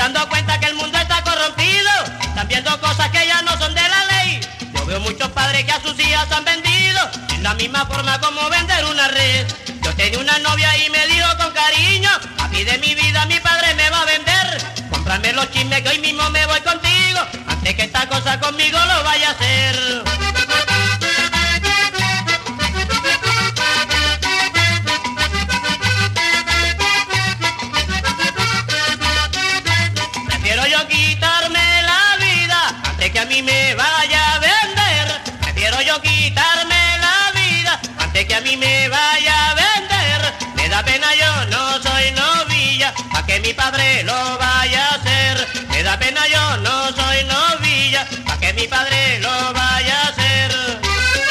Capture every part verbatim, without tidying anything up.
dando cuenta que el mundo está corrompido, están viendo cosas que ya no son de la ley. Yo veo muchos padres que a sus hijas han vendido, en la misma forma como vender una red. Yo tenía una novia y me dijo con cariño, aquí de mi vida mi padre me va a vender. Cómprame los chismes que hoy mismo me voy contigo, antes que esta cosa conmigo lo vaya a hacer. Prefiero yo quitarme la vida antes que a mí me vaya a vender. Prefiero yo quitarme la vida antes que a mí me vaya a vender. Me da pena, yo no soy novilla, pa' que mi padre lo vaya a hacer. Me da pena, yo no soy novilla, pa' que mi padre lo vaya a hacer.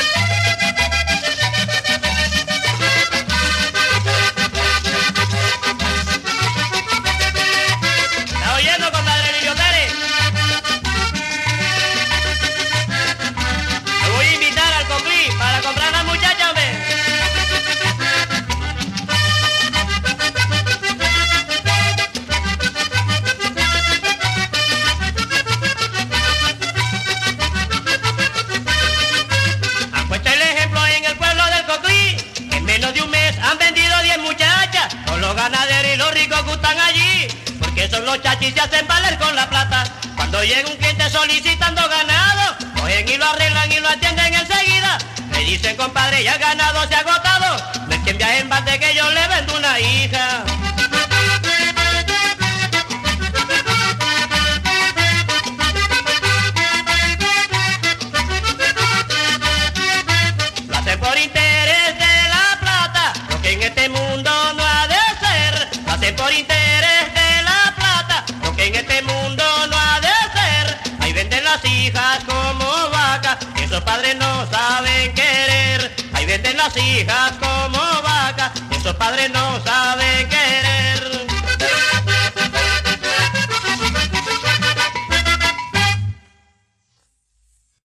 ¿Está oyendo, compadre Emilio Pérez? Me voy a invitar al Conclí para comprar a la muchacha, hombre. Han puesto el ejemplo en el pueblo del Conclí. En menos de un mes han vendido diez muchachas. Todos los ganaderos y los ricos gustan allí, porque son los chachis y se hacen valer con la plata. Cuando llega un cliente solicitando ganado, cogen y lo arreglan y lo atienden enseguida. Le dicen, compadre, ya el ganado se ha agotado, no es quien viaje en bate que yo le vendo una hija. Lo hacen por interés de la plata, lo que en este mundo no ha de ser. Lo hacen por interés de la plata, lo que en este mundo no ha de ser. Ahí venden las hijas como vacas, esos padres no saben querer. Ahí venden las hijas como vacas, esos padres no